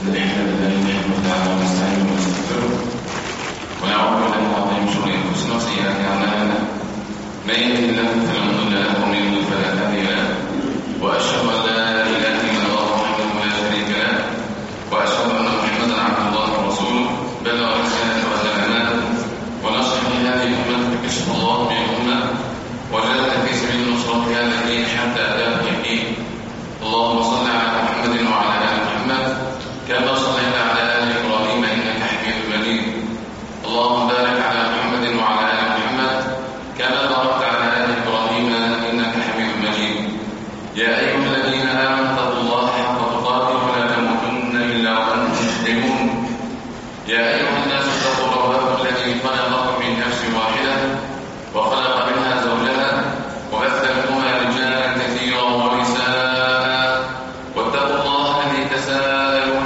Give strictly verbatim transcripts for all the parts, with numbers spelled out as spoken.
الحمد لله نحمده تعالى ونستعينه ونستغفره ونعوذ بالله من شرور انفسنا وسيئات اعمالنا من يهده الله فلا مضل له ومن يضلل فلا هادي له واشهد ان لا اله الا الله وحده لا شريك له واشهد ان محمدا عبد الله ورسوله بلغ رسالته وادى الامانه ونصح هذه الامه فكشف الله به الامه وجاهد في سبيل نصرة هذا الدين حتى اتاه اليقين. اللهم صل على محمد وعلى ال محمد كما صليت على آل إبراهيم إنك حميد مجيد. اللهم بارك على محمد وعلى آل محمد كما باركت على آل إبراهيم إنك حميد مجيد. يا أيها الذين آمنوا اتقوا الله حق تقاته ولا تموتن إلا وأنتم مسلمون. يا أيها الناس اتقوا ربكم الذي خلقكم من نفس واحدة وخلق منها زوجها وبث منهما رجالا كثيرا ونساء واتقوا الله الذي تساءلون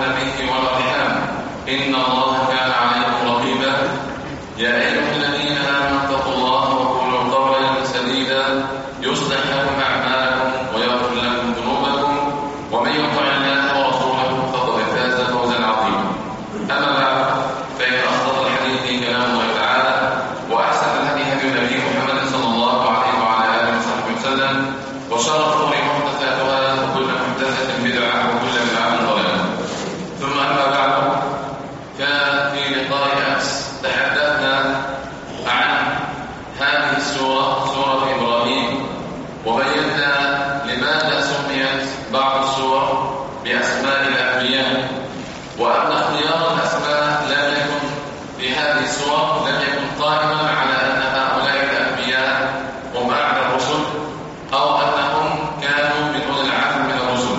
إن الله كان عليكم رقيبا. يا أيها الذين آمنوا اتقوا الله وقولوا قولا سديدا يصلح لكم أعمالكم ويغفر لكم ذنوبكم ومن يطع الله ورسوله فقد فاز فوزا عظيما. أما بعد فإن أصدق الحديث كلام الله تعالى وأحسن الهدي هدي النبي محمد صلى الله عليه وعلى آله وصحبه وسلم وشر الأمور محدثاتها وكل محدثة بدعة وكل بدعة ضلالة. ثم أما بعد ففي لقاء أمس تحدثنا عن هذه السورة سورة إبراهيم وبينا لماذا سميت بعض السور بأسماء الأنبياء وأن اختيار الأسماء لم يكن في هذه السور لم يكن قائما على أن هؤلاء الأنبياء هم أعلى الرسل أو أنهم كانوا من أولي العزم من الرسل.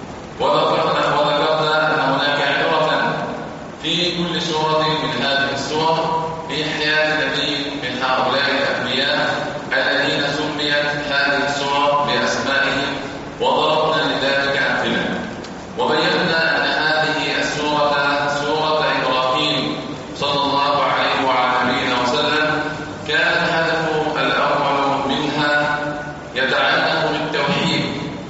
وذكرنا وذكرنا أن هناك عبرة في كل سورة من هذه السور في حياة نبي من هؤلاء الأنبياء الذين سميت هذه السور بأسمائهم وضربنا لذلك أمثلة. وبينا أن هذه السورة سورة إبراهيم صلى الله عليه وعلى نبينا وسلم كان الهدف الأول منها يتعلق بالتوحيد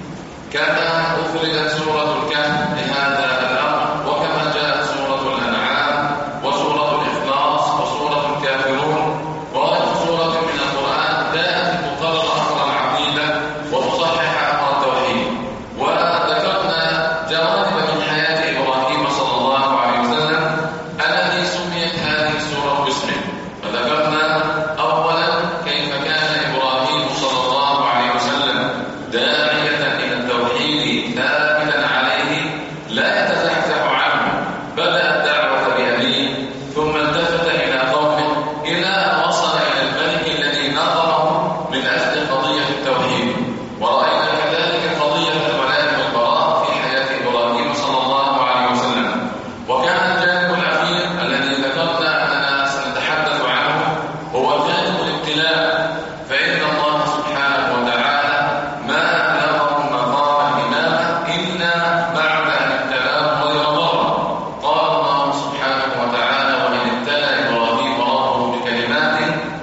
كما أفردت سورة الكهف لهذا الأمر وكما جاءت سورة الأنعام وسورة الإخلاص وسورة الكافرون وغير سورة من القرآن جاءت تقرر أمر العقيدة وتصحح أمر التوحيد. وذكرنا جوانب من حياة إبراهيم صلى الله عليه وسلم الذي سميت هذه السورة باسمه. فذكرنا أولا كيف كان إبراهيم صلى الله عليه وسلم داعية إلى التوحيد ثابتا عليه لا يتزحزح عنه. بدأ الدعوة بأبيه ثم التفت إلى قومه إلى أن وصل إلى الملك الذي نظره من أجل قضية التوحيد. ورأينا كذلك قضية الولاء والبراء في حياة إبراهيم صلى الله عليه وسلم. وكان الجانب الأخير الذي ذكرنا أننا سنتحدث عنه هو جانب الابتلاء. فإن الله سبحانه وتعالى ما أبلغهم مقام الإمامة إلا بعد أن ابتلاه غير ضر. قال الله سبحانه وتعالى وإن ابتلى إبراهيم ربه بكلمات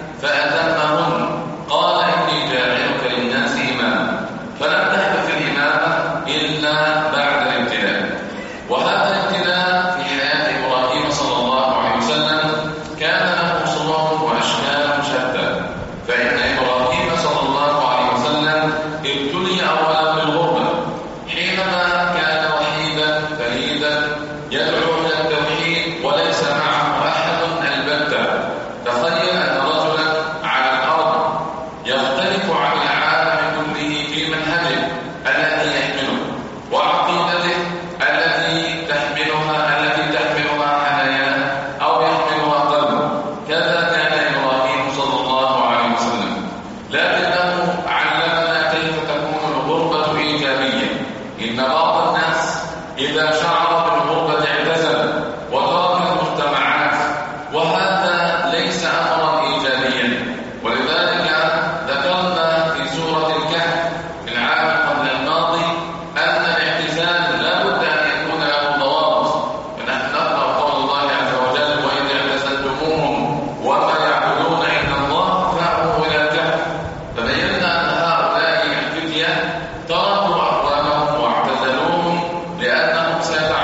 فأتمهن قال إني جاعلك للناس إماما. فلم تحدث الإمامة إلا بعد الابتلاء. وهذا الابتلاء في حياة إبراهيم صلى الله عليه وسلم كان له صور وأشكال شتى. فإن إبراهيم صلى الله عليه وسلم ابتلي أولا بالغربة حينما كان وحيدا فريدا يدعو إلى التوحيد وليس معه أحد البتة. تخيل أن رجلا على الأرض يختلف عن العالم كله في منهجه الذي يحمله وعقيدته التي تحملها التي تحملها حناياه أو يحملها قلبه. كذا كان إبراهيم صلى الله عليه وسلم. لكنه علمنا كيف تكون الغربة إيجابية. إن بعض الناس إذا شعر بالغربة اعتزل وترك المجتمعات وهذا ليس أمرا إيجابيا. ولذلك ذكرنا في سورة الكهف في العام قبل الماضي أن الاعتزال لا بد أن يكون له ضوابط. فنحن نقرأ قول الله عز وجل وإذ اعتزلتموهم وما يعبدون إلا الله فأووا إلى الكهف. فبينا أن هؤلاء الفتية تركوا أقوامهم واعتزلوهم لأنهم سيتعلمون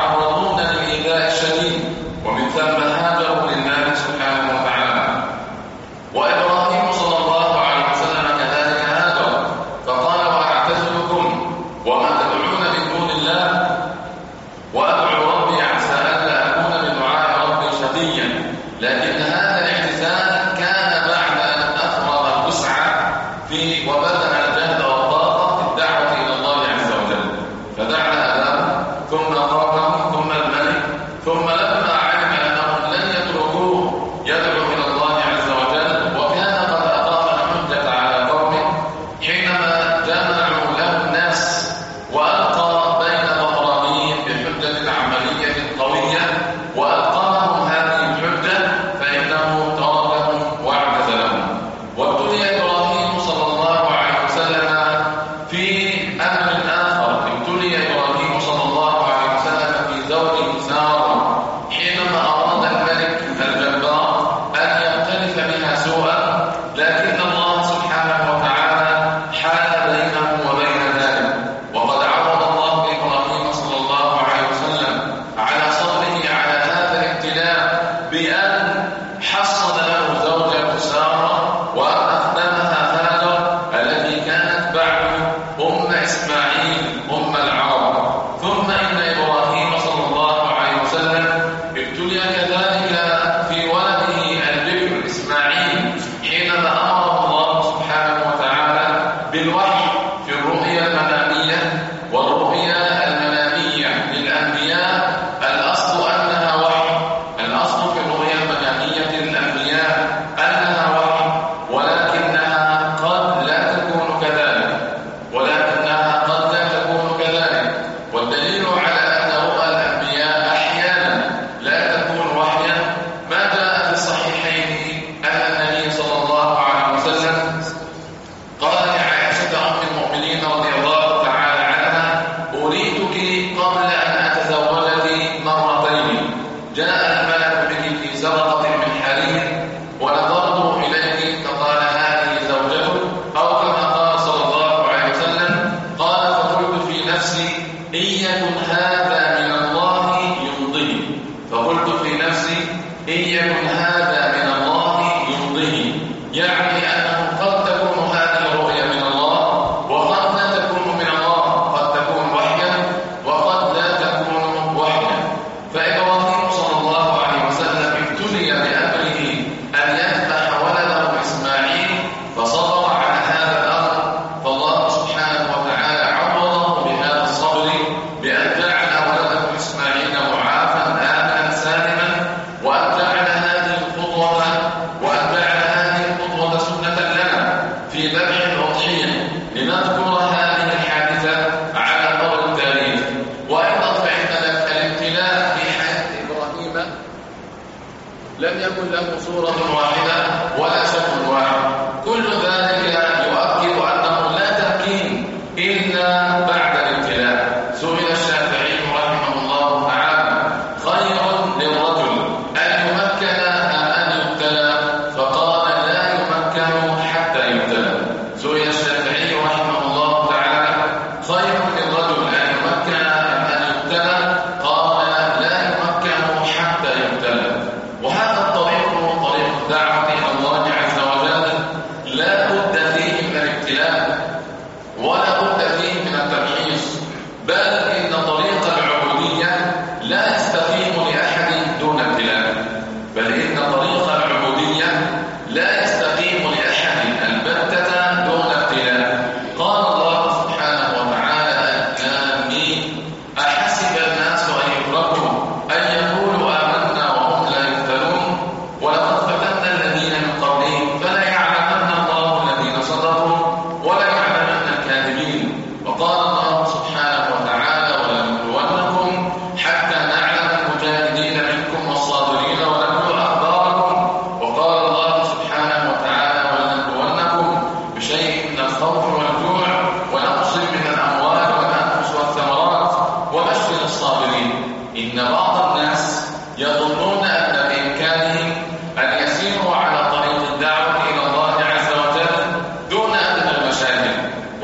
يكن له صورة واحدة ولا شكل واحد. كل ذلك يؤكد أنه لا تمكين إلا بعد الابتلاء. سئل الشافعي رحمه الله تعالى: خير للرجل أن يمكن أم أن يبتلى؟ فقال: لا يمكن حتى يبتلى. سئل الشافعي رحمه الله تعالى: خير للرجل أن يمكن أم أن يبتلى؟ قال: لا يمكن حتى يبتلى. وهذا الطريق طريق الدعوة إلى الله عز وجل لا بد فيه من الابتلاء ولا بد فيه من التمحيص، بل إن طريق العبودية لا يستقيم لأحد دون ابتلاء، بل إن طريق العبودية لا يستقيم لأحد البتة دون ابتلاء. قال الله سبحانه وتعالى: آمين أحسب الناس أن يتركوا أن يقولوا آمنا وهم لا يفتنون ولقد فتنا الذين من قبلهم فلا يعلمن الله الذين صدقوا ولا يعلمن الكاذبين. وقال الله سبحانه وتعالى: ولنبلونكم حتى نعلم المجاهدين منكم والصابرين ونبلو أخباركم. وقال الله سبحانه وتعالى: ولنبلونكم بشيء من الخوف والجوع ونقص من الأموال والأنفس والثمرات وبشر الصابرين. إن بعض الناس يظنون أن بإمكانهم أن يسيروا على طريق الدعوة إلى الله عز وجل دون أدنى المشاكل،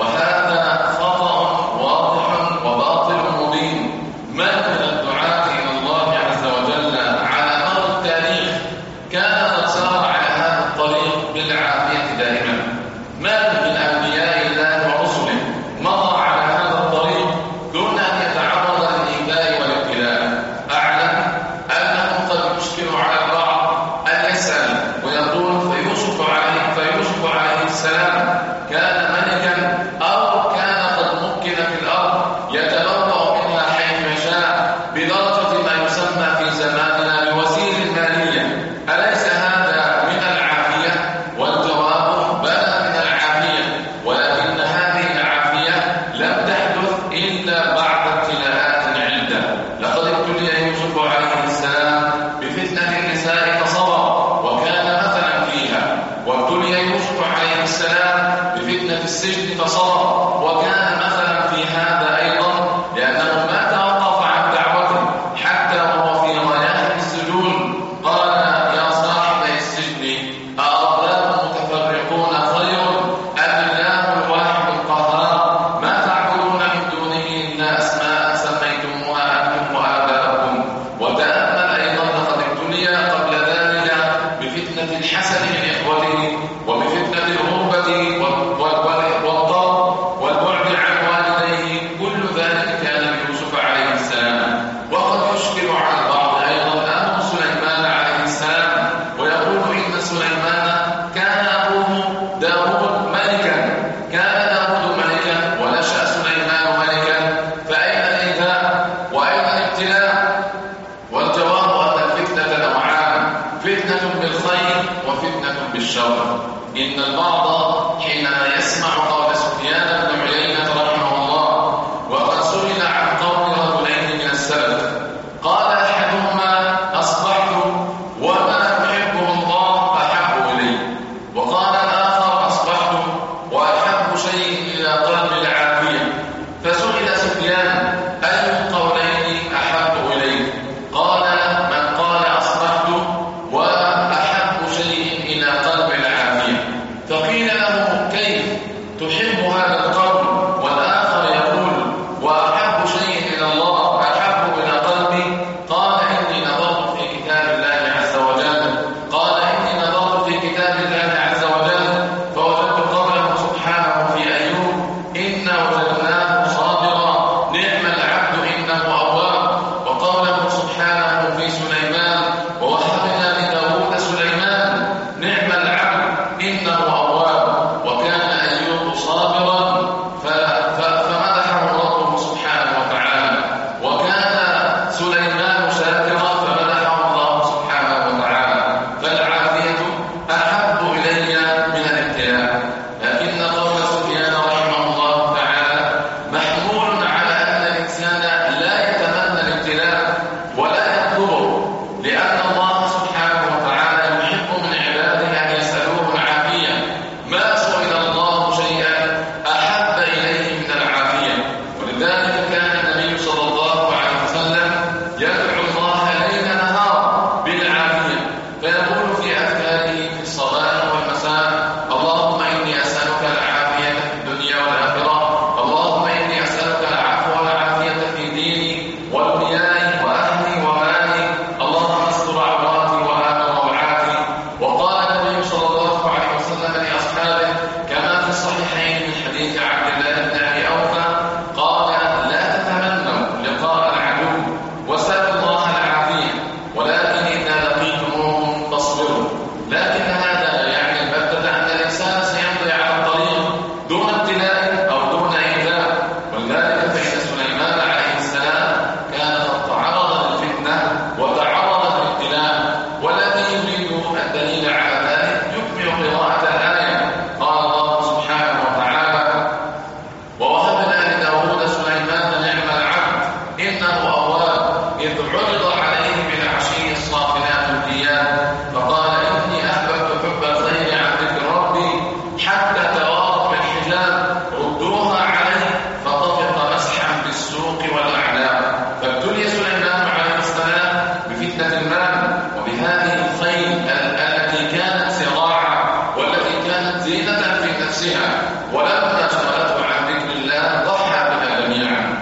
وهذا خطأ واضح وباطل مبين. من من الدعاة إلى الله عز وجل على مر التاريخ كان قد سار على هذا الطريق بالعافية دائما. من من أنبياء الله ورسله مضى على هذا الطريق دون أن يتعرض للإيذاء والابتلاء. أعلم أنه قد يشكل على البعض أن يسأل ويقول: فيوسف عليه فيوسف عليه السلام كان ملكا أو كان قد مكن في الأرض يتبوأ منها حيث يشاء بدرجة ما يسمى في زماننا بوزير المالية، أليس هذا من العافية؟ والجواب: بلى من العافية، ولكن هذه العافية لم تحدث إلا بعد ابتلاءات عدة. لقد ابتلي يوسف عليه السلام بفتنة النساء فصبر وكان مثلا فيها، وابتلي يوسف عليه السلام بفتنة السجن فصبر وكان مثلا في هذا أيضا، لأنه ما توقف عن دعوته حتى وهو في غياهب السجون. قال: يا صاحب السجن أأرباب متفرقون خير أم الله الواحد القهار ما تعبدون من دونه إلا أسماء سميتموها أنتم وآباؤكم. وتأمل أيضا: لقد ابتلي قبل ذلك بفتنة الحسن من إخوته وبفتنة الغربة والطرد والبعد عن والديه. كل ذلك كان ليوسف عليه السلام. وقد يشكل على البعض أيضا أمر سليمان عليه السلام ويقول: إن سليمان كان أبوه داود ملكا، كان داود ملكا ونشأ سليمان ملكا، فأين الإيذاء وأين الابتلاء؟ والجواب أن الفتنة نوعان: فتنة بالخير وفتنة بالشر. إن البعض حينما يسمع قول سفيان بن عيينة رحمه الله وقد سئل عن قول رجلين من السلف قال أحدهما: أصبحت وما يحبه الله أحب إلي، وقال الآخر: أصبحت وأحب شيء إلى قلب العافية. فسئل سفيان: أي القولين أحب إليك؟ قال: من قال أصبحت وأحب شيء إلى قلب العافية. فقيل له: كيف تحب إذ عرض عليه بالعشي الصافنات الجياد فقال إني أحببت حب الخير عن ذكر ربي حتى توارت بالحجاب ردوها عليه فطفق مسحا بالسوق والأعناق. فابتلي سليمان عليه السلام بفتنة المال وبهذه الخيل التي كانت صراعا والتي كانت زينة في نفسها، ولما شغلته عن ذكر الله ضحى بها جميعا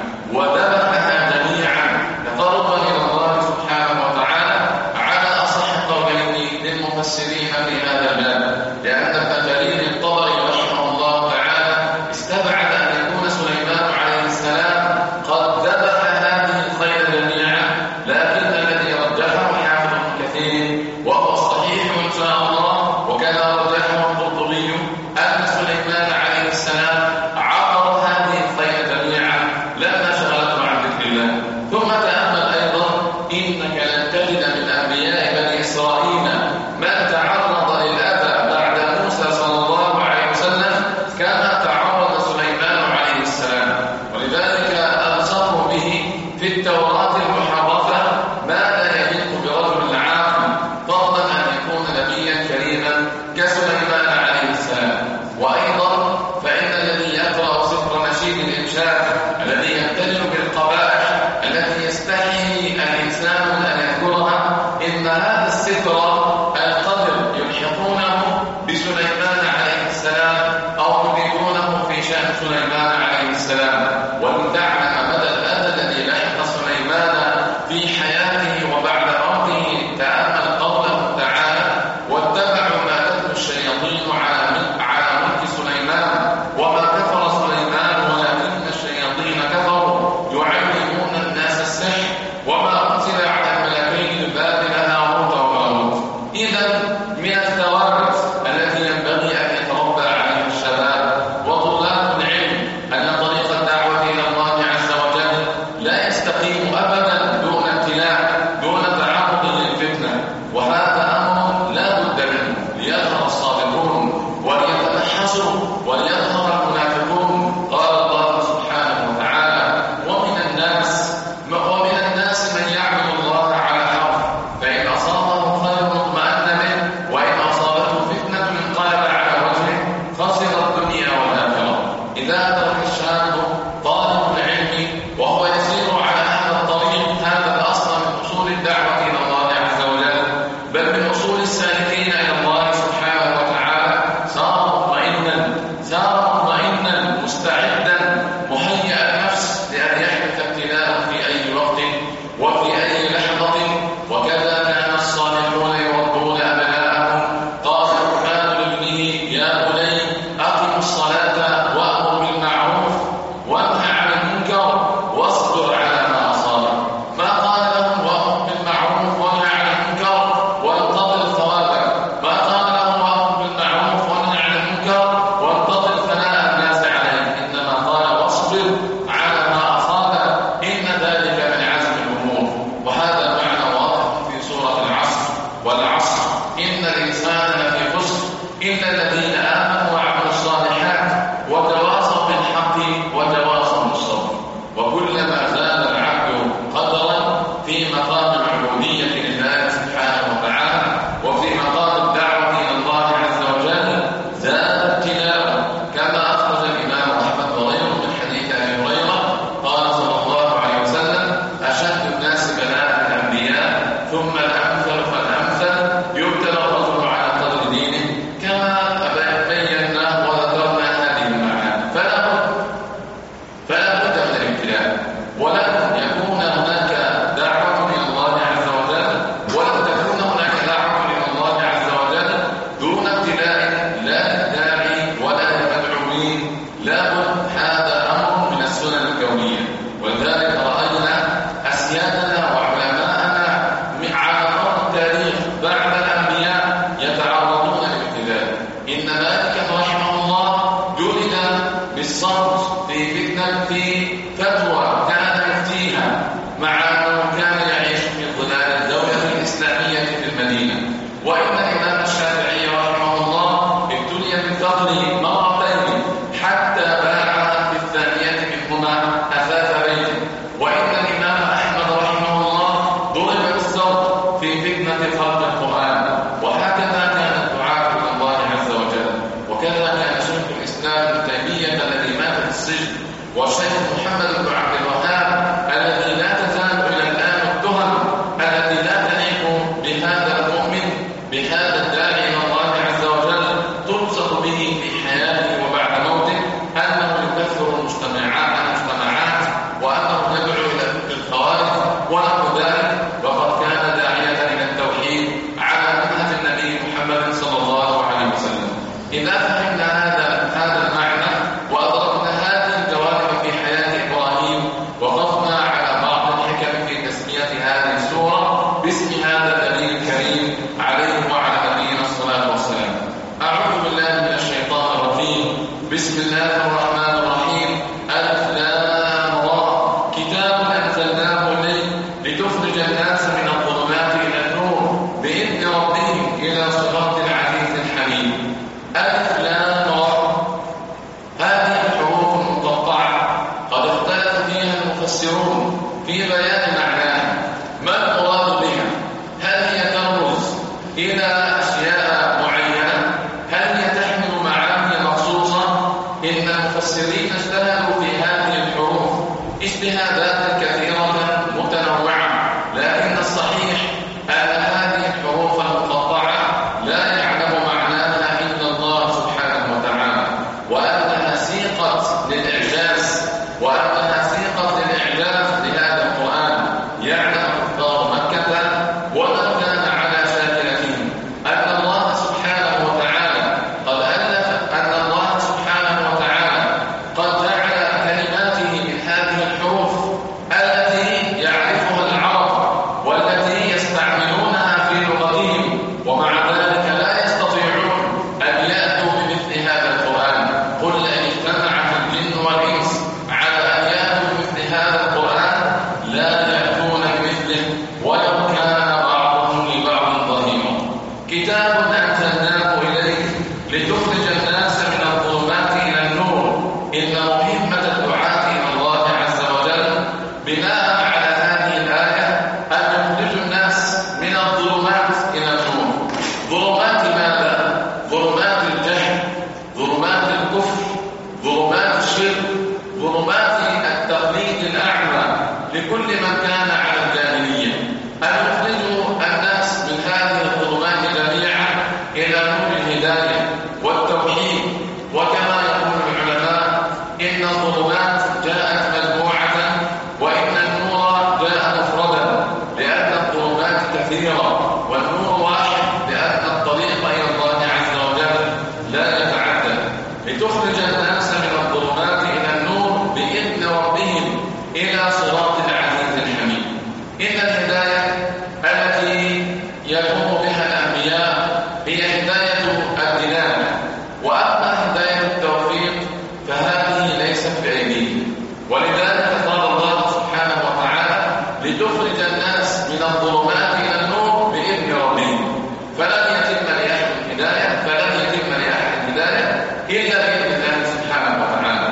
وذبحها جميعا تقربا إلى الله سبحانه وتعالى على أصح قولين للمفسرين في هذا الباب، لأن ابن جرير الطبري رحمه الله تعالى استبعد أن يكون سليمان عليه السلام قد ذبح هذه الخيل جميعا، لكن الذي رجحه حافظ ابن كثير وهو الصحيح إن شاء الله وكما رجحه القرطبي أن سليمان عليه السلام عبر هذه الخيل جميعا لما شغلته عن ذكر الله. ثم تأمل أيضا إنك لن تجد من أنبياء بني إسرائيل من تعرض للأذى بعد موسى صلى الله عليه وسلم كما تعرض سليمان عليه السلام، ولذلك أنصفوا به في التوراة المحرفة ما لا يليق برجل عاقل، فضلا أن يكون نبيا كريما كسليمان عليه السلام. وأيضا فإن الذي يقرأ سفر نشيد الإنشاد الذي يمتلئ بالقبائح التي يستحي الإنسان من أن يذكرها، إن هذا السفر القدر يلحقونه بسليمان عليه السلام أو يضيفونه في شأن سليمان عليه السلام، ولتعلم مدى الأذى الذي لحق سليمان في حياته وبعد موته. تأمل قوله تعالى واتبعوا ما تتلو الشياطين على على ملك سليمان وما كفر سليمان ولكن الشياطين كفروا يعلمون الناس السحر وما أنزل على الملكين ببابل هاروت وماروت. في فتنة خلق القرآن. وهكذا كان الدعاة إلى الله عز وجل. وكذا كان شيخ الإسلام ابن تيمية الذي مات في السجن، والشيخ محمد بن عبد الوهاب الذي لا تزال إلى الآن التهم التي لا تليق بهذا المؤمن بهذا الداعي إلى الله عز وجل تلصق به في حياته وبعد موته، أنه يكفر المجتمعات المجتمعات وأنه يدعو إلى فكر الخوارج ونحو ذلك، وقد كان داعية إلى التوحيد على منهج النبي محمد صلى الله عليه وسلم. إذا فهمنا هذا هذا المعنى وأدركنا هذه الجوانب في حياة إبراهيم، وقفنا على بعض الحكم في تسمية هذه السورة باسم هذا النبي الكريم عليه وعلى نبينا الصلاة والسلام. أعوذ بالله من الشيطان الرجيم. بسم الله الرحمن الرحيم. ألف لام را. كتاب أنزلناه إليك لتخرج الناس من الظلمات إلى النور بإذن ربهم إلى صراط العزيز الحميد. ألف لام را. هذه الحروف المقطعة قد اختلف فيها المفسرون في بيان معناها. ما المراد بها؟ هل هي ترمز إلى أشياء معينة؟ هل هي تحمل معاني مخصوصة؟ إن المفسرين اجتهدوا في هذه الحروف اجتهادات كثيرة متنوعة، لكن الصحيح أن هذه الحروف المقطعة لا يعلم معناها إلا الله سبحانه وتعالى، وأنها سيقت للإعجاز وأنها سيقت للإعجاز لهذا القرآن. يعلم كفار مكة ومن كان على شاكلتهم أن الله سبحانه وتعالى قد ألف أن الله سبحانه وتعالى قد جعل كلماته من هذه الحروف التي يعرفها العرب والتي يستعملونها في لغتهم، ومع ذلك لا يستطيعون أن يأتوا بمثل هذا القرآن. قل إن اجتمعت الجن والإنس على أن يأتوا بمثل هذا القرآن لا يأتون بمثله ولو كان بعضهم لبعض ظهيرا. كتاب أنزلناه إليك لتخرج الناس من الظلمات إلى النور. إن مهمة الدعاة إلى الله عز وجل بناء على هذه الآية أن يخرجوا الناس من الظلمات إلى النور. ظلمات ماذا؟ ظلمات الجهل، ظلمات الكفر، ظلمات الشرك، ظلمات التقليد الأعمى لكل من كان على الجاهلية. أن يخرجوا الناس من هذه الظلمات جميعا إلى نور الهداية والتوحيد. وكما يقول العلماء إن الظلمات جاءت مجموعة وإن النور جاء مفردا، لأن الظلمات كثيرة والنور واحد، لأن الطريق إلى الله عز وجل لا يتعدد. لتخرج الناس من الظلمات إلى النور بإذن ربهم إلى صراط العزيز الحميد. إن الهداية التي يقوم بها الأنبياء هي هداية الدلالة، وأما هداية التوفيق فهذه ليست بأيديهم. ولذلك قال الله سبحانه وتعالى لتخرج الناس من الظلمات إلى النور بإذن ربهم. فلن يتم لأحد الهداية فلن يتم لأحد الهداية إلا بإذن الله سبحانه وتعالى.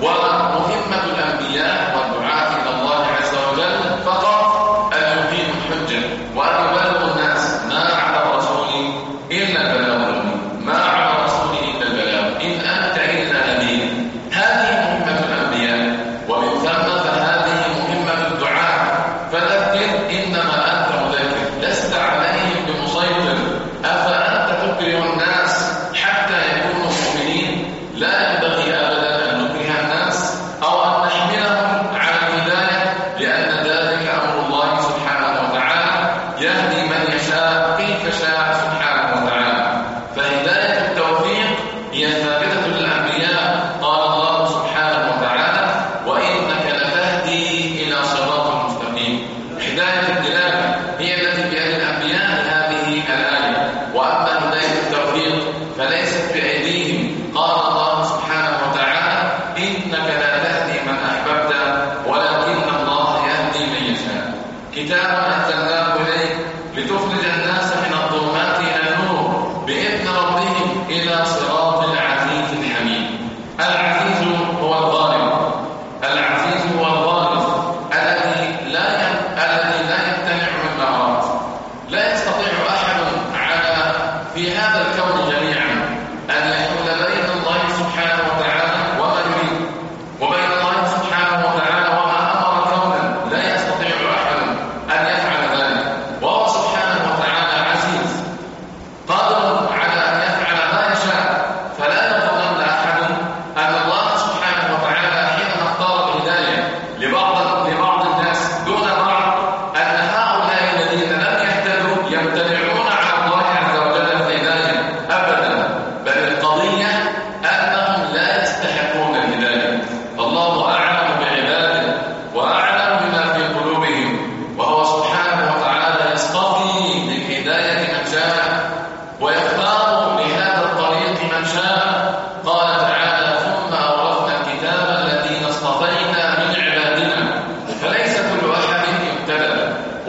ومهمة الأنبياء والدعاة إلى الله عز وجل فقط أن يقيموا الحجة وأن يبلغوا الناس. ما على الرسول إلا البلاغ، ما على الرسول إلا البلاغ، إن أنت إلا نذير. هذه مهمة الأنبياء، ومن ثم فهذه مهمة الدعاة. فذكر إنما أنت مذكر، لست عليهم بمسيطر. أفأنت تكره الناس حتى يكونوا مؤمنين؟ لا ينبغي أبدا أن نكره الناس أو أن نحملهم على الهداية، لأن ذلك أمر الله سبحانه وتعالى يهدي من يشاء كيف شاء سبحانه وتعالى. فهداية التوفيق هي ثابتة للأنبياء. قال الله سبحانه وتعالى وإنك لتهدي إلى صراط مستقيم. هداية الدلالة هي التي بيد الأنبياء هذه الآية، وأما هداية التوفيق فليست بأيديهم. قال الله سبحانه وتعالى إنك لا تهدي من أحببت ولكن الله يهدي من يشاء. كتاب أنزلناه إليك لتخرج الناس من الظلمات إلى النور بإذن ربهم إلى صراط العزيز الحميد. العزيز هو الغالب، العزيز هو الغالب الذي لا الذي لا يمتنع من معاصي، لا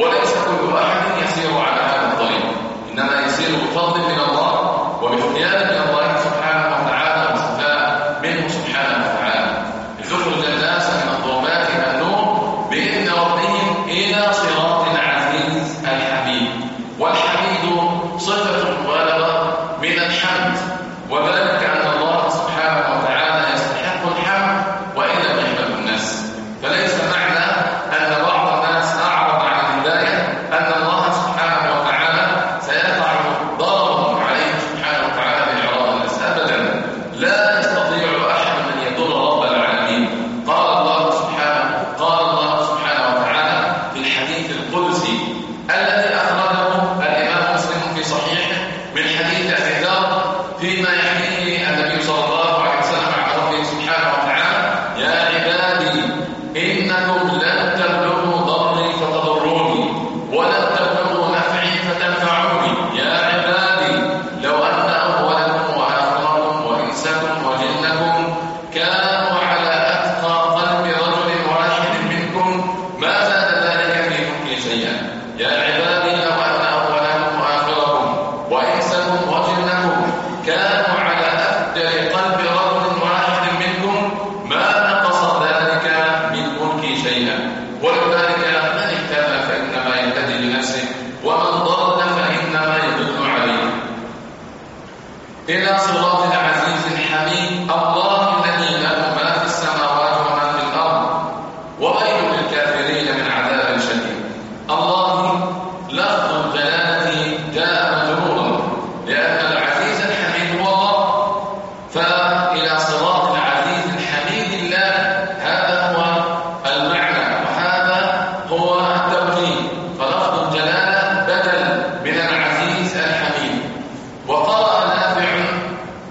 وليس كل أحد يسير على هذا الطريق، إنما يسير بفضل من الله وباختيار من الله سبحانه وتعالى وشفاء منه سبحانه وتعالى لتخرج الناس من الظلمات إلى النور بإذن ربهم إلى صراط العزيز الحميد. والحميد صفة مبالغة من الحمد، وذلك أن الله سبحانه وتعالى يستحق الحمد وإن لم يحمده الناس. فليس معنى أن بعض الناس أعرض عن الهداية أن الله سبحانه وتعالى سيقع ضرر عليه سبحانه وتعالى بإعراض الناس، أبدا. لا يستطيع أحد أن يضر رب العالمين. قال الله سبحانه قال الله سبحانه وتعالى في الحديث القدسي الذي أخرجه الإمام مسلم في صحيحه من حديث أبي ذر فيما يحكيه النبي صلى الله عليه وسلم عن ربه سبحانه وتعالى: يا عبادي إنكم لن تبلغوا ضري فتضروني ولن تبلغوا نفعي فتنفعوني. يا عبادي لو أن أولكم وآخركم وإنسكم وجنكم كانوا على أتقى قلب رجل واحد منكم ما زاد ذلك في ملكي شيئا. يا عبادي لو أن أولكم وآخركم وإنسكم وجنكم كانوا على أفجر قلب رجل واحد منكم ما نقص ذلك من ملكي شيئا. ولذلك من اهتدى فإنما يهتدي لنفسه ومن ضل فإنما يضل عليه. إلى صراط العزيز الحميد الله الذي له ما في السماوات وما في الأرض وويل للكافرين من عذاب شديد. الله لفظ الجلالة جاء مجرورا لأن العزيز الحميد هو الله، فإلى صراط العزيز الحميد الله هذا هو المعنى وهذا هو التوجيه. فلفظ الجلالة بدل من العزيز الحميد. وقرأ نافع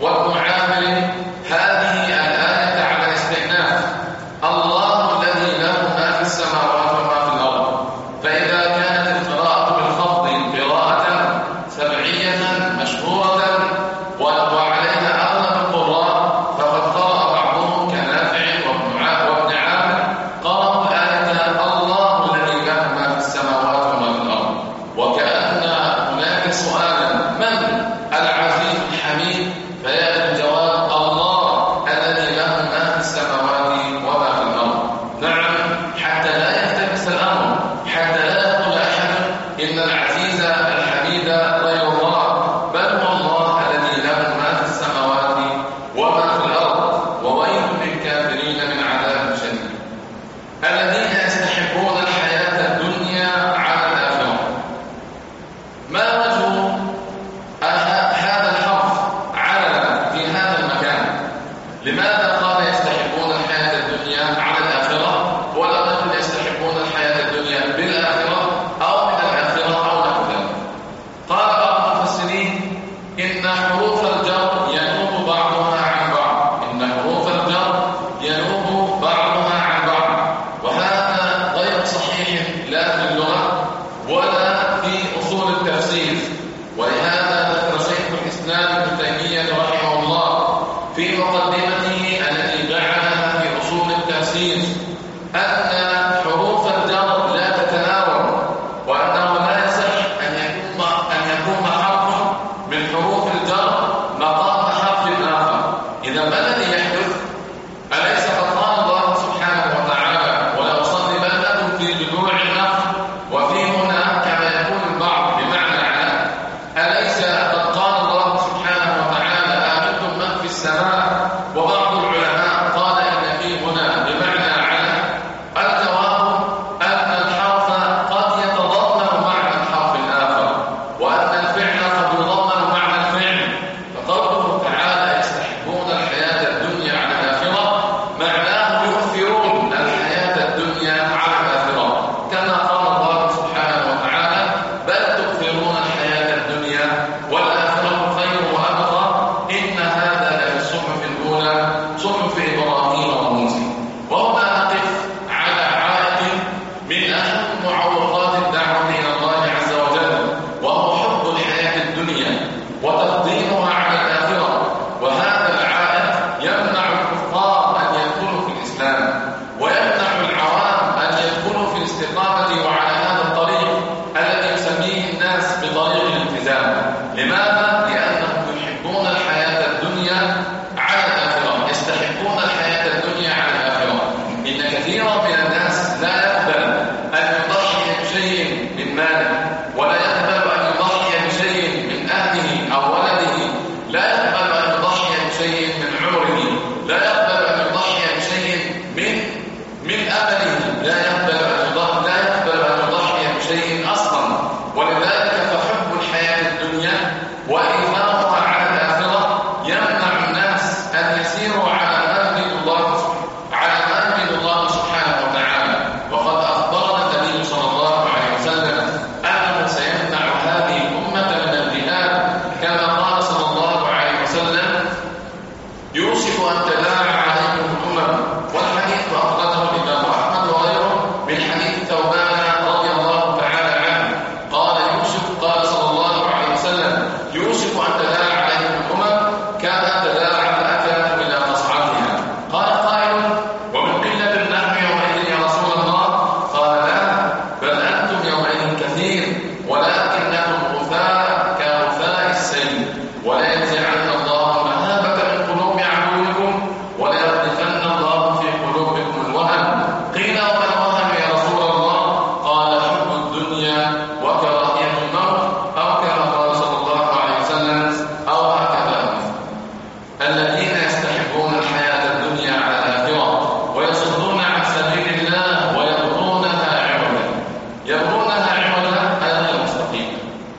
ماله، ولا يقبل أن يضحي بشيء من أهله أو ولده، لا يقبل أن يضحي بشيء من عمره، لا يقبل أن يضحي بشيء من من أمله، لا يقبل أن يضحي لا يقبل أن يضحي بشيء أصلا. ولذلك فحب الحياة الدنيا وإيثارها على الآخرة يمنع الناس أن يسيروا على منهج الله على منهج الله سبحانه وتعالى. وقد أخبرنا النبي صلى الله عليه وسلم أنه سيمنع هذه الأمة من الجهاد، كما قال صلى الله عليه وسلم: يوشك أن تداعى عليكم الأمم. والحديث أخرجه الإمام أحمد وغيره من حديث ثوبان رضي الله تعالى عنه قال: يوشك قال صلى الله عليه وسلم: يوشك أن تداعى عليكم الأمم كما تداعى الأكلة إلى مصعدها. قال قائل: ومن قلة نحن يومئذ يا رسول الله؟ قال: لا، بل أنتم يومئذ كثير، ولكنكم غثاء كغثاء السيل، ولا ينزعن الله مهابة من قلوب عدوكم، ولا يقذفن الله في قلوبكم الوهن. قيل: وما الوهن يا رسول الله؟ قال: حب الدنيا وكراهية الموت، أو كما قال صلى الله عليه وسلم أو هكذا. الذين يستحبون الحياة الدنيا على الآخرة ويصدون عن سبيل الله ويبغونها عوجا. يبغونها عوجا أي غير مستقيما.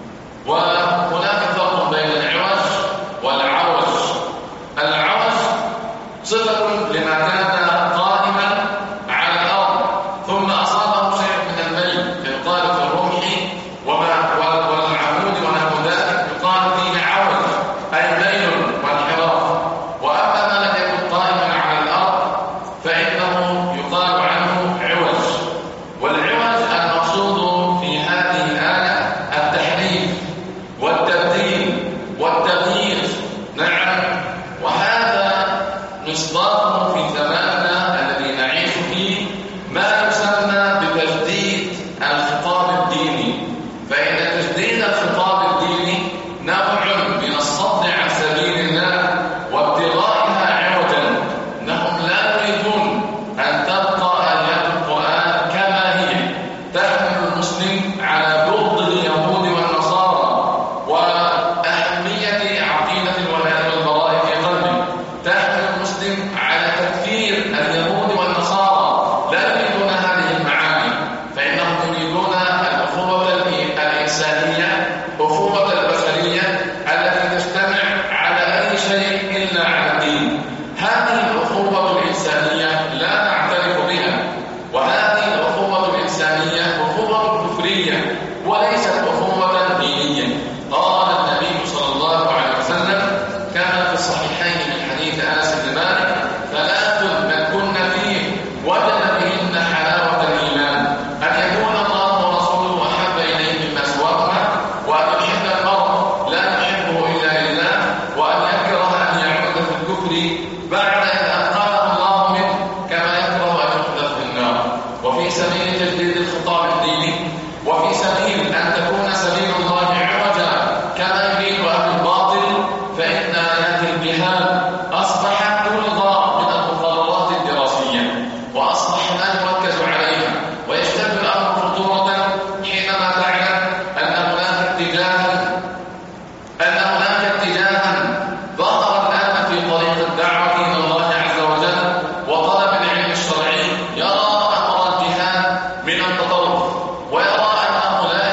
وهناك فرق بين العوج والعوج. العوج صفة لما كان قائما على الأرض ثم أصابه شيء من الميل، يقال في الرمح وما والعمود ونحو ذلك يقال فيه عوج أي ميل وانحراف. وأما ما لم يكن قائما على الأرض فإنه يقال عنه عوج. والعوج المقصود في هذه الآية التحريف والتبديل والتغيير. نعم، وهذا مصداقه في زماننا الذي نعيش فيه ما يسمى بتجديد الخطاب الديني. فإن تجديد الخطاب الديني نوع من الصد عن سبيل الله وابتغائها عوجا. انهم لا يريدون ان تبقى ايات القرآن كما هي، تحمل المسلم على بغض اليهود والنصارى واهمية عقيدة الولاء والبراء في قلبه، تحمل المسلم على تكفير اليهود والنصارى. لا يريدون هذه المعاني، فإنهم يريدون الأخوة الإنسانية، أخوة البشرية التي تجتمع على أي شيء إلا على الدين. هذه الأخوة الإنسانية لا نعترف بها، وهذه الأخوة الإنسانية أخوة كفرية وليست أخوة دينية. قال النبي صلى الله عليه وسلم كما في الصحيحين من حديث أنس بن مالك: ثلاث من كن فيه وجد بهن حلاوة الإيمان، أن يكون الله ورسوله أحب إليه مما سواهما، وأن يحب المرء لا يحبه إلا لله، وأن يكره أن يعود في الكفر بعد أن أنقذه الله منه، كما يكره أن يقذف في النار. وفي سبيل تجديد الخطاب الديني، وفي سبيل أن تكون سبيل الله عوجا كما يريد أهل الباطل، فإن آيات الجهاد أصبحت تلغى من المقررات الدراسية، وأصبح لا يركز عليها، ويشتد الأمر خطورة حينما تعلم أن هناك اتجاها أن هناك اتجاها ظهر الآن في طريق الدعوة إلى الله عز وجل وطلب العلم الشرعي، يرى أمر الجهاد من التطرف، ويرى أن هؤلاء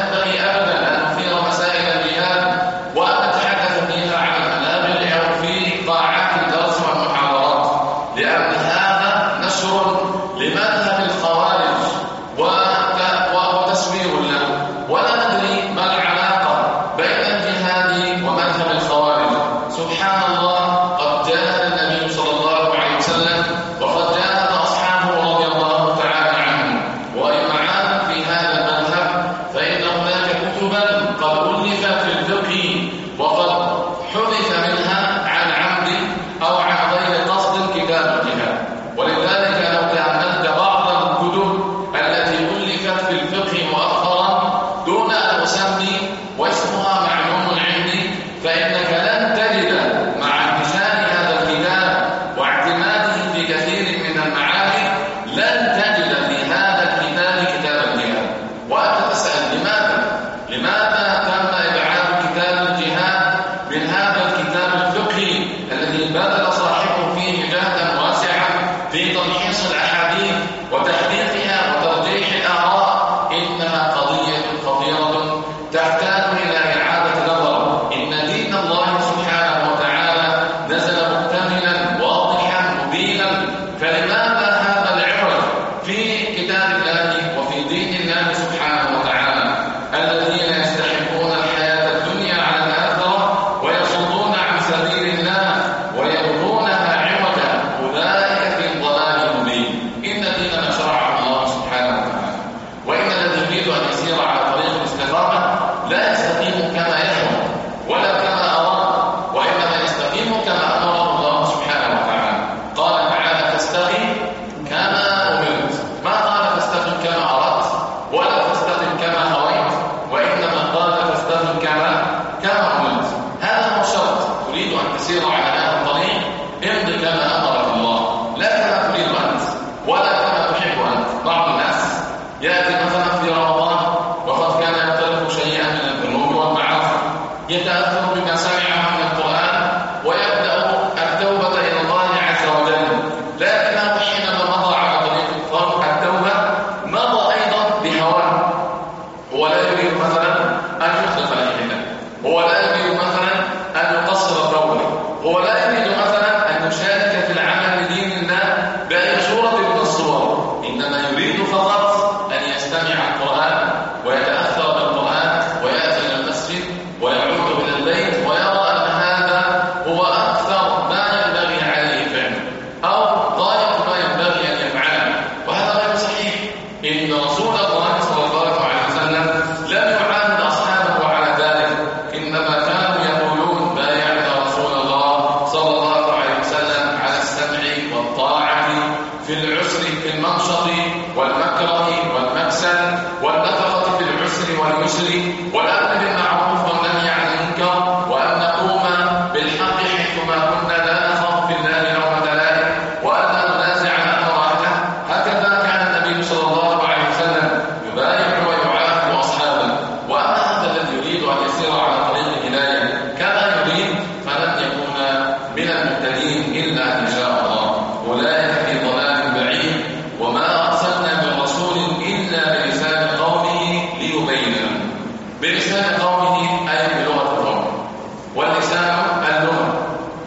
يتأثر بما سمع من القرآن ويبدأ التوبة إلى الله عز وجل، لكنه حينما مضى على طريق التوبة مضى أيضا بهواه. هو لا يريد مثلا أن يخلف الحيلة، هو لا يريد مثلا أن يقصر الدولة، هو لا يريد مثلا أن يشارك في العمل لدين الله بأي صورة من الصور، إنما يريد فقط أن يستمع القرآن ويتأثر بالقرآن ويأتي إلى المسجد ويعود إلى البيت ويرى أن هذا هو أكثر ما ينبغي عليه فعله أو غاية ما ينبغي أن يفعله، وهذا غير صحيح. إن رسول الله صلى الله عليه وسلم لم يعاند أصحابه على ذلك، إنما كانوا يقولون بايعنا رسول الله صلى الله عليه وسلم على السمع والطاعة في العسر في المنشط والمكره والمكسل والنفقة في العسر واليسر والأمر بالمعروف والنهي عن المنكر وأن نقوم بالحق حيثما كنا لا نخاف في الله لومة لائم وأن لا ننازع الأمر أهله. هكذا كان النبي صلى الله عليه وسلم يبايع ويعاهد أصحابه. وأما هذا الذي يريد أن يسير على طريق الهداية كما يريد فلن يكون من المهتدين إلا إن شاء الله، أولئك في ضلال بعيد. وما أرسلنا من رسول إلا بلسان قومه ليبين لهم. بلسان قومه أي بلغة القوم، واللسان اللغة.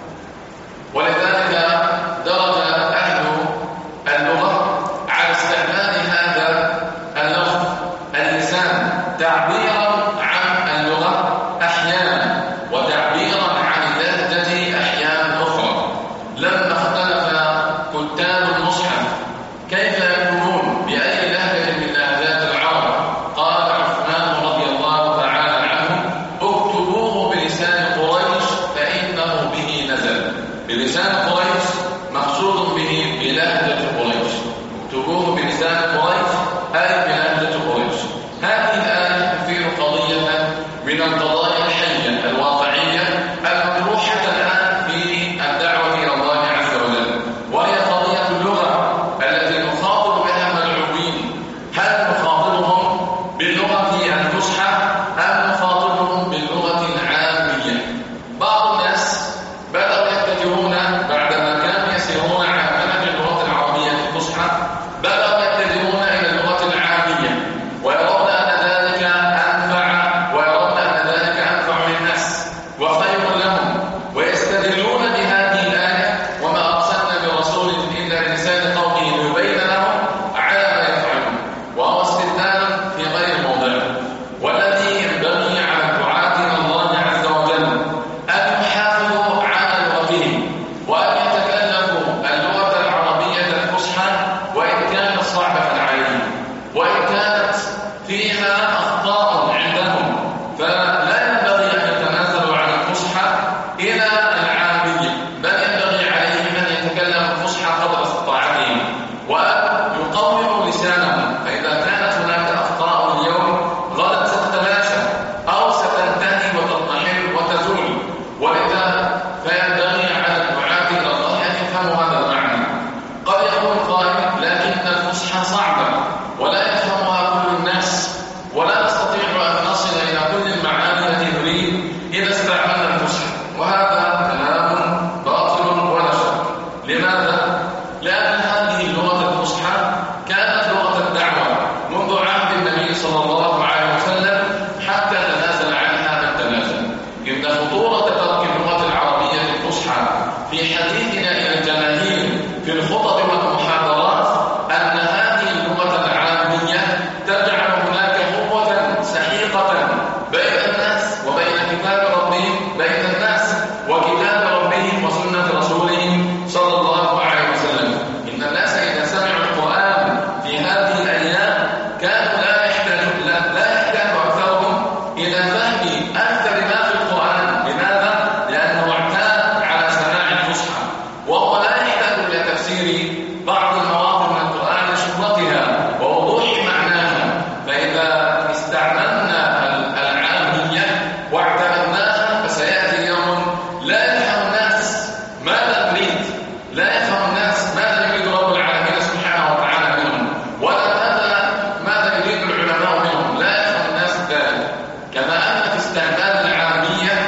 ولذلك درج أهل اللغة على استعمال هذا اللفظ اللسان تعبيرا عن اللغة أحيانا وتعبيرا عن اللهجة أحيانا أخرى. لما اختلف كتاب المصحف كيف يكونون بأي لهجة من لهجات العرب، قال عثمان رضي الله تعالى عنه اكتبوه بلسان قريش فإنه به نزل. بلسان قريش مقصود به بلهجة قريش، اكتبوه بلسان قريش أي بلهجة قريش. هذه الآية تثير قضية من القضايا الحية الواقعية المطروحة الآن في الدعوة إلى الله عز وجل، وهي قضية اللغة التي نخاطب بها مدعوين. هل نخاطبهم باللغة الفصحى أم نخاطبهم باللغة العامية؟ بعض الناس بدأوا يتجهون بعدما كانوا يسيرون على منهج اللغة العربية الفصحى بدأوا يتجهون إلى اللغة العامية ويرون أن ذلك أنفع ويرون أن ذلك أنفع للناس وخير لهم، ويستدلون بهذه الآية وما أرسلنا برسول إلا بلسان قومه ليبين لهم على ما يفعلون، وهو استدلال في غير موضعه. والذي ينبغي على الدعاة إلى الله عز وجل أن يحافظوا على لغتهم وأن يتكلموا اللغة العربية الفصحى وإن كانت صعبة عليهم وإن كانت فيها أخطاء عندهم، فلا ينبغي أن يتنازلوا عن الفصحى إلى العامية، بل ينبغي عليهم أن يتكلموا الفصحى قدر استطاعتهم وأن يقوموا لسانهم. فإذا كانت هناك أخطاء اليوم غدا ستتلاشى أو ستنتهي وتضمحل وتزول، ولذا فينبغي على الدعاة إلى الله أن يفهموا هذا المعنى. قد يقول قائل لكن الفصحى صعبة ولا يفهمها كل الناس ولا نستطيع أن نصل إلى كل المعاني التي نريد إذا استعملنا الفصحى، وهذا كلام باطل ولا شك. لماذا؟ لأن هذه اللغة الفصحى كانت لغة الدعوة منذ عهد النبي صلى الله عليه وسلم حتى تنازل عنها من تنازل. إن خطورة ترك اللغة العربية الفصحى في حديثنا إلى الجماهير في الخطب والمحاضرات أن هذه اللغة العامية تجعل هناك قوة سحيقة بين الناس وبين كتاب ربهم، بين الناس وكتاب ربهم وسنة رسولهم صلى الله عليه وسلم. إن الناس إذا سمعوا القرآن في هذه الأيام كانوا لا يحتاجون لا, لا يحتاج أكثرهم إلى فهم أكثر ما في القرآن. لماذا؟ لأنه اعتاد على سماع الفصحى وهو لا يحتاج إلى تفسير بعض المواضع من القرآن لشهرتها ووضوح معناها. فإذا استعملنا العامية واعتمدناها فسيأتي يوم لا يفهم الناس ماذا نريد، لا يفهم الناس ماذا يريد رب العالمين سبحانه وتعالى منهم، ولا ماذا ماذا يريد العلماء منهم، لا يفهم الناس ذلك. كما أن في استعمال العامية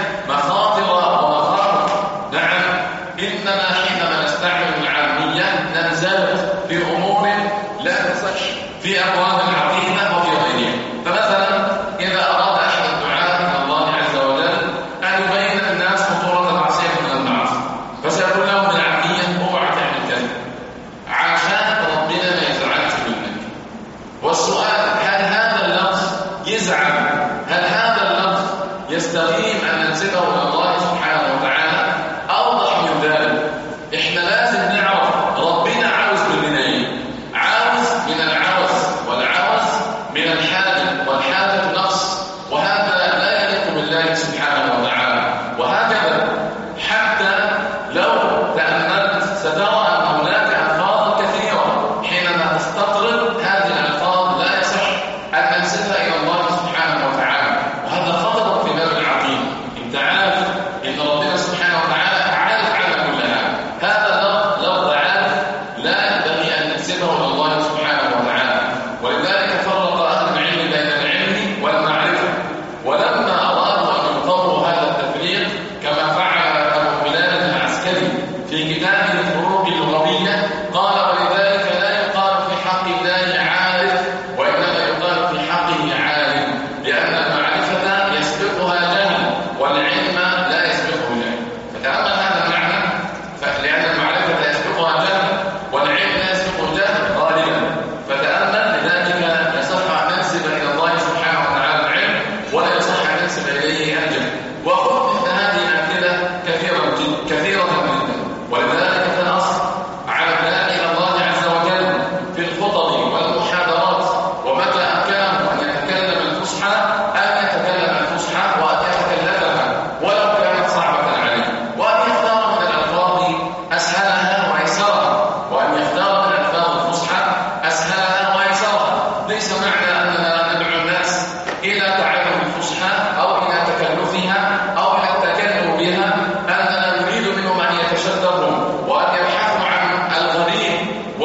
هل هذا اللفظ يستقيم أن ننسبه إلى الله سبحانه وتعالى؟ أوضح من ذلك، إحنا لازم نعرف ربنا عاوز مننا إيه؟ عاوز من العوز، والعوز من الحاجة، والحاجة نقص، وهذا لا يليق بالله سبحانه وتعالى. وهكذا حتى لو تأملت سترى أن هناك ألفاظ كثيرة حينما تستطرد هذه الألفاظ لا يصح أن ننسبها إلى الله سبحانه وتعالى، وهذا خطر في باب العقيدة. أنت عارف أن ربنا سبحانه وتعالى عارف على كل هذا، هذا لفظ عارف لا ينبغي أن ننسبه إلى الله سبحانه وتعالى. ولذلك فرق أهل العلم بين العلم والمعرفة، ولما أرادوا أن يطوروا هذا التفريق كما فعل أبو بلال العسكري في كتابه الفروق اللغوية قال: ولذلك لا يقال في حق الله عارف، وإنما يقال في حقه عالم، لأن المعرفة يسبقها جهل والعلم لا يسبقه جهل. فتأمل هذا المعنى، لأن المعرفة يسبقها جهل والعلم لا يسبقه جهل غالبا. فتأمل، لذلك يصح أن ننسب إلى الله سبحانه وتعالى العلم ولا يصح أن ننسب إليه الجهل. وخذ مثل هذه الأمثلة كثيرة كثيرة جدا. ولذلك فنص على الداعي إلى الله عز وجل في الخطب والمحاضرات ومتى أمكنه أن يتكلم الفصحى أن يتكلم الفصحى وأن يتكلمها ولو كانت صعبة عليه، وأن يختار من الألفاظ أسهلها وأيسرها، وأن يختار من الألفاظ الفصحى أسهلها وأيسرها. ليس معنى أننا ندعو الناس إلى تعلم الفصحى أو إلى تكلفها أو إلى التكلم بها أننا نريد منهم أن يتشدروا وأن يبحثوا عن الغريب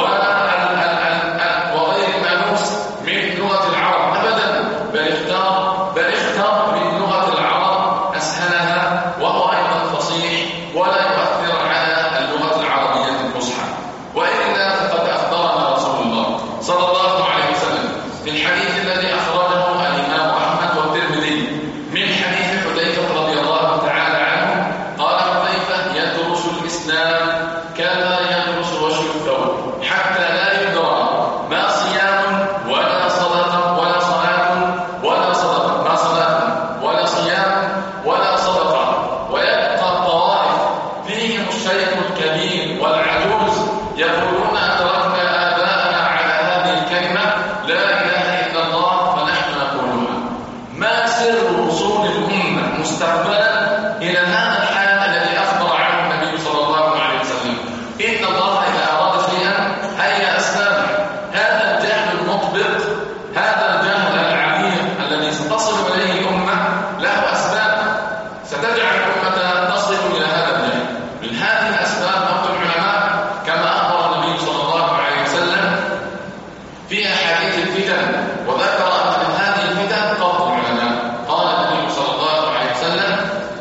وغير المأنوس من لغة العرب أبدا، بل اختار بل اختار من لغة العرب أسهلها وهو أيضا فصيح ولا يؤثر على اللغة العربية الفصحى. وإلا فقد أخبرنا رسول الله صلى الله عليه وسلم في الحديث الذي أخرجه الإمام أحمد والترمذي من حديث حذيفة رضي الله تعالى عنه قال حذيفة: يدرس الإسلام كما يدرس وشي الثوب حتى لا يدرى ما صيام ولا صدقة ولا صلاة ولا صدقة ما صلاة ولا صيام ولا صدقة، ويبقى الطوائف فيهم الشيخ الكبير والعجوز يقولون: أدركنا آباءنا على هذه الكلمة لا إله إلا الله فنحن نقولها. ما سر وصول الأمة مستقبلا إلى هذا الحال الذي أخبر عنه النبي صلى الله عليه وسلم؟ إن الله إذا أراد شيئا هيأ أسبابه. هذا الجهل المطبق، هذا الجهل العميق الذي ستصل إليه الأمة له أسباب ستجعل الأمة تصل إلى هذا الجهل. من هذه الأسباب نقول العلماء كما أخبر النبي صلى الله عليه وسلم في أحاديث الفتن، وذكر أن من هذه الفتن قبض العلماء. قال النبي صلى الله عليه وسلم: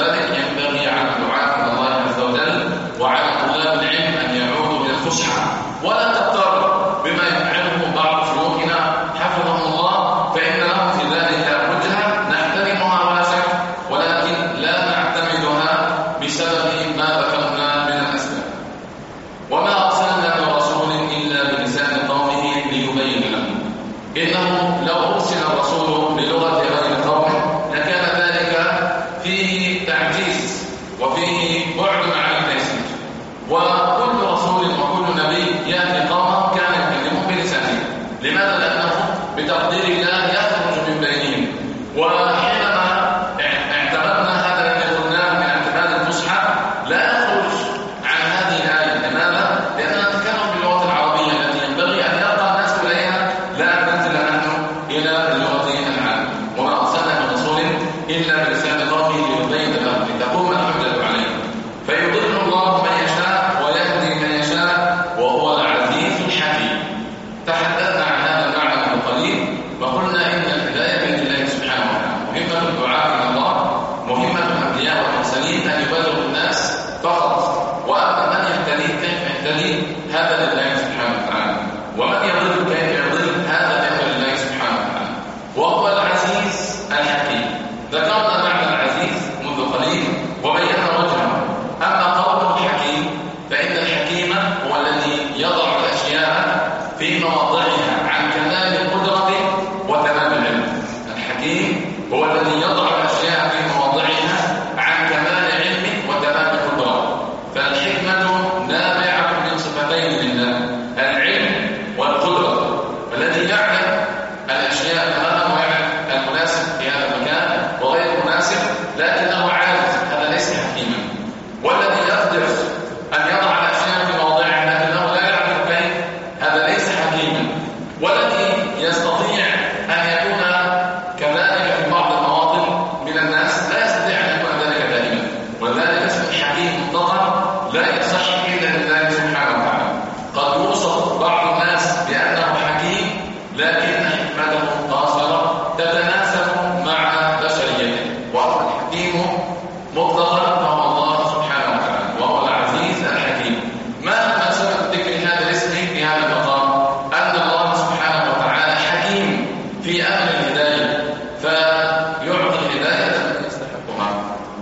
ولذلك ينبغي على الدعاة إلى الله عز وجل وعلى طلاب العلم أن يعودوا إلى الفصحى، ولا تضطر بما يفعله بعض شيوخنا حفظهم الله، فإن لهم في ذلك وجهة نحترمها ولا شك، ولكن لا نعتمدها بسبب ما ذكرنا من الأسباب. وما أرسلنا من رسول إلا بلسان قومه ليبين لهم. إنه لو أرسل الرسول بلغة غير قومه لكان ذلك فيه تعجيز وفيه بعد عن التيسير، وكل رسول وكل نبي يأتي قومه كان يكلمهم بلسانه. لماذا؟ لأنه بتقدير الله يخرج من بينهم. وحينما اعتمدنا هذا الذي قلناه من اعتماد الفصحى لا نخرج عن هذه الآية. لماذا؟ لأننا نتكلم باللغة العربية التي ينبغي أن يرقى الناس إليها، لا أن ننزل نحن إلى اللغة العامة. وما أرسلنا من رسول إلا بلسان قومه ليبين لهم لتقوم الحجة عليه. فيضل الله من يشاء ويهدي من يشاء وهو العزيز الحكيم. تحدثنا عن هذا المعنى من قليل وقلنا إن الهداية بيد الله سبحانه وتعالى. مهمة الدعاء إلى الله، مهمة الأنبياء والمرسلين أن يبلغوا الناس فقط، وأما من يهتدي كيف يهتدي هذا لله سبحانه وتعالى، ومن يضل كيف يضل هذا بأمر الله سبحانه وتعالى. وهو العزيز الحكيم. ذكرنا معنى العزيز منذ قليل وبينا وجهه. أما قوله الحكيم فإن الحكيم هو الذي يضع الأشياء في مواضعها عن كمال القدرة وتمام العلم. الحكيم هو الذي يضع الأشياء في مواضعها عن كمال العلم وتمام القدرة. فالحكمة نابعة من صفتين لله، العلم والقدرة. الذي يعلم الأشياء تماما ويعلم المناسب في هذا المكان وغير المناسب لكنه عاجز، هذا ليس حكيما. والذي يقدر أن يضع الأشياء في مواضعها لكنه لا يعلم كيف، هذا ليس حكيما. والذي يستطيع أن يكون كذلك في بعض المواطن من الناس لا يستطيع أن يكون ذلك دائما. ولذلك اسم الحكيم مطلقا لا يصح إلا لله سبحانه وتعالى. قد يوصف بعض الناس بأنه حكيم لكن حكمته قاصرة تتناسب مع بشريته. وهو الحكيم مطلقا فهو الله سبحانه وتعالى، وهو العزيز الحكيم. ما مناسبة ذكر هذا الاسم في هذا المقام؟ أن الله سبحانه وتعالى حكيم في أمر الهداية، فيعطي الهداية من يستحقها.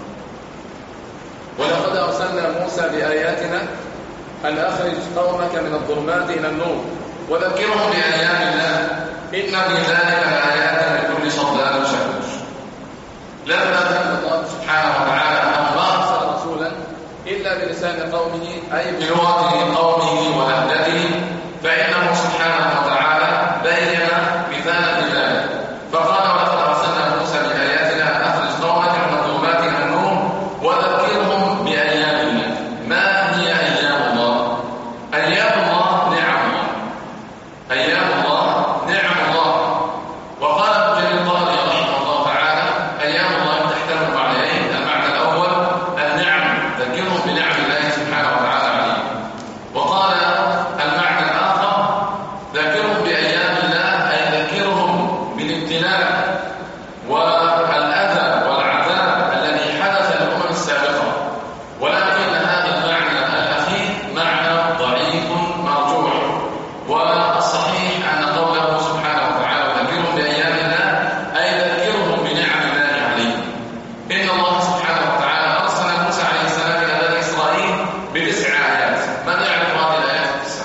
ولقد أرسلنا موسى بآياتنا أن أخرج قومك من الظلمات إلى النور وذكرهم بأيام الله إن في ذلك لآيات لكل صبار شكور. لما ذكر الله سبحانه وتعالى أنه ما أرسل رسولا إلا بلسان قومه أي بلغة قومه ولهجته، فإنه سبحانه وتعالى بين مثالا لذلك. فقال ولقد أرسلنا موسى بآياتنا أن أخرج قومك من الظلمات إلى النور وذكرهم بأيام الله. ما هي أيام الله؟ أيام الله نعم الله، أيام الله نعم الله. وقال ابن جرير الطبري رحمه الله تعالى أيام الله تحتمل معنيين. المعنى الأول النعم، ذكرهم بنعم الله سبحانه وتعالى عليه. وقال المعنى الآخر ذكرهم بأيام الله أي ذكرهم بالابتلاء والأذى والعذاب الذي حدث للأمم السابقة. ولكن هذا المعنى الأخير معنى ضعيف مرجوح، والصحيح أن قوله سبحانه وتعالى ذكرهم بأيام الله أي ذكرهم بنعم الله عليه. إن الله سبحانه وتعالى أرسل موسى عليه السلام إلى بني إسرائيل بتسع آيات. من يعرف هذه الآيات التسع؟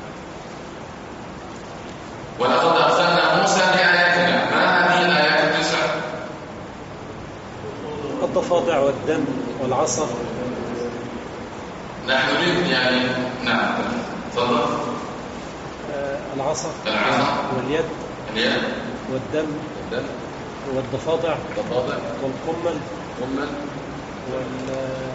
ولقد أرسلنا موسى بآياتنا. ما هذه الآيات التسع؟ الضفادع والدم والعصا. نحن نريد يعني نعم تفضل. آه العصا العصا واليد اليد والدم الدم والضفادع الضفادع والقمل قمل وال